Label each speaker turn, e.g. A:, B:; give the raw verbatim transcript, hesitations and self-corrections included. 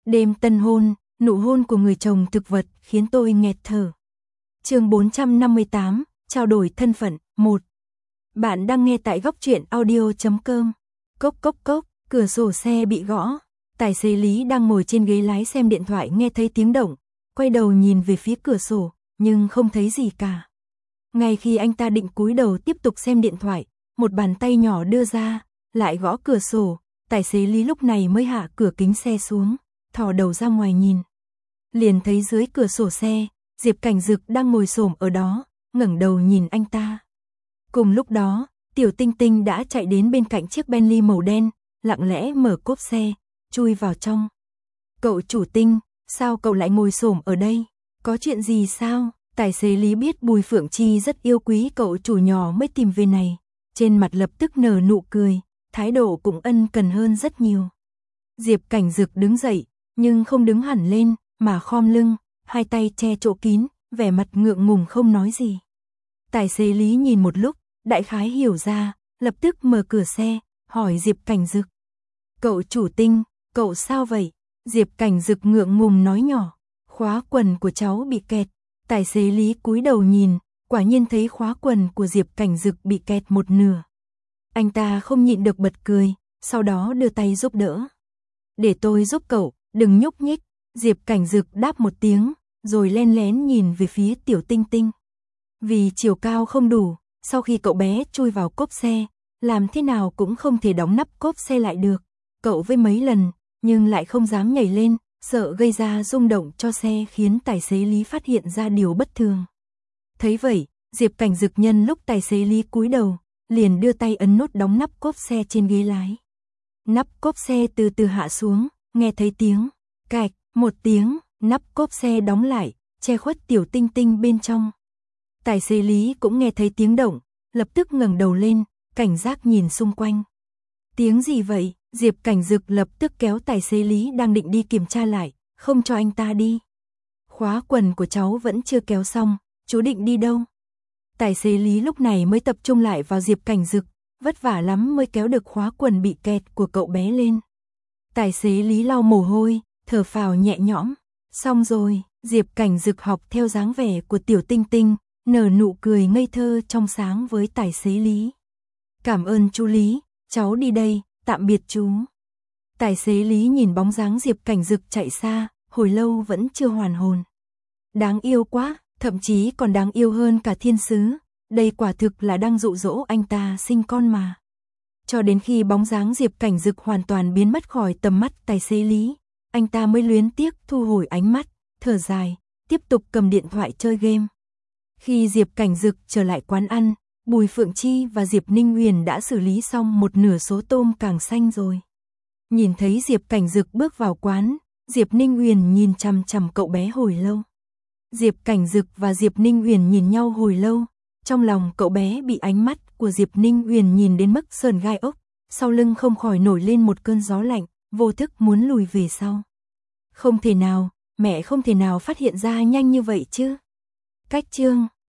A: Đêm tân hôn, nụ hôn của người chồng thực vật khiến tôi nghẹt thở. Chương bốn trăm năm mươi tám, trao đổi thân phận, một. Bạn đang nghe tại góc truyện audio chấm com. Cốc cốc cốc, cửa sổ xe bị gõ. Tài xế Lý đang ngồi trên ghế lái xem điện thoại nghe thấy tiếng động, quay đầu nhìn về phía cửa sổ, nhưng không thấy gì cả. Ngay khi anh ta định cúi đầu tiếp tục xem điện thoại, một bàn tay nhỏ đưa ra, lại gõ cửa sổ. Tài xế Lý lúc này mới hạ cửa kính xe xuống, thò đầu ra ngoài nhìn. Liền thấy dưới cửa sổ xe, Diệp Cảnh Dực đang ngồi xổm ở đó, ngẩng đầu nhìn anh ta. Cùng lúc đó, Tiểu Tinh Tinh đã chạy đến bên cạnh chiếc Bentley màu đen, lặng lẽ mở cốp xe, chui vào trong. Cậu chủ Tinh, sao cậu lại ngồi xổm ở đây? Có chuyện gì sao? Tài xế Lý biết Bùi Phượng Chi rất yêu quý cậu chủ nhỏ mới tìm về này. Trên mặt lập tức nở nụ cười, thái độ cũng ân cần hơn rất nhiều. Diệp Cảnh Dực đứng dậy, nhưng không đứng hẳn lên, mà khom lưng, hai tay che chỗ kín, vẻ mặt ngượng ngùng không nói gì. Tài xế Lý nhìn một lúc, đại khái hiểu ra, lập tức mở cửa xe, hỏi Diệp Cảnh Dực. Cậu chủ Tinh, cậu sao vậy? Diệp Cảnh Dực ngượng ngùng nói nhỏ, khóa quần của cháu bị kẹt. Tài xế Lý cúi đầu nhìn, quả nhiên thấy khóa quần của Diệp Cảnh Dực bị kẹt một nửa. Anh ta không nhịn được bật cười, sau đó đưa tay giúp đỡ. Để tôi giúp cậu, đừng nhúc nhích. Diệp Cảnh Dực đáp một tiếng, rồi len lén nhìn về phía Tiểu Tinh Tinh. Vì chiều cao không đủ, sau khi cậu bé chui vào cốp xe, làm thế nào cũng không thể đóng nắp cốp xe lại được. Cậu với mấy lần, nhưng lại không dám nhảy lên, sợ gây ra rung động cho xe khiến tài xế Lý phát hiện ra điều bất thường. Thấy vậy, Diệp Cảnh Dực nhân lúc tài xế Lý cúi đầu, liền đưa tay ấn nút đóng nắp cốp xe trên ghế lái. Nắp cốp xe từ từ hạ xuống, nghe thấy tiếng cạch, một tiếng, nắp cốp xe đóng lại, che khuất Tiểu Tinh Tinh bên trong. Tài xế Lý cũng nghe thấy tiếng động, lập tức ngẩng đầu lên, cảnh giác nhìn xung quanh. Tiếng gì vậy? Diệp Cảnh Dực lập tức kéo tài xế Lý đang định đi kiểm tra lại, không cho anh ta đi. Khóa quần của cháu vẫn chưa kéo xong, chú định đi đâu? Tài xế Lý lúc này mới tập trung lại vào Diệp Cảnh Dực, vất vả lắm mới kéo được khóa quần bị kẹt của cậu bé lên. Tài xế Lý lau mồ hôi, thở phào nhẹ nhõm. Xong rồi, Diệp Cảnh Dực học theo dáng vẻ của Tiểu Tinh Tinh, nở nụ cười ngây thơ trong sáng với tài xế Lý. Cảm ơn chú Lý, cháu đi đây, tạm biệt chú. Tài xế Lý nhìn bóng dáng Diệp Cảnh Dực chạy xa, hồi lâu vẫn chưa hoàn hồn. Đáng yêu quá, thậm chí còn đáng yêu hơn cả thiên sứ, đây quả thực là đang dụ dỗ anh ta sinh con mà. Cho đến khi bóng dáng Diệp Cảnh Dực hoàn toàn biến mất khỏi tầm mắt tài xế Lý, anh ta mới luyến tiếc thu hồi ánh mắt, thở dài, tiếp tục cầm điện thoại chơi game. Khi Diệp Cảnh Dực trở lại quán ăn, Bùi Phượng Chi và Diệp Ninh Huyền đã xử lý xong một nửa số tôm càng xanh rồi. Nhìn thấy Diệp Cảnh Dực bước vào quán, Diệp Ninh Huyền nhìn chằm chằm cậu bé hồi lâu. Diệp Cảnh Dực và Diệp Ninh Huyền nhìn nhau hồi lâu, trong lòng cậu bé bị ánh mắt của Diệp Ninh Huyền nhìn đến mức sờn gai ốc, sau lưng không khỏi nổi lên một cơn gió lạnh, vô thức muốn lùi về sau. Không thể nào, mẹ không thể nào phát hiện ra nhanh như vậy chứ. Cách chương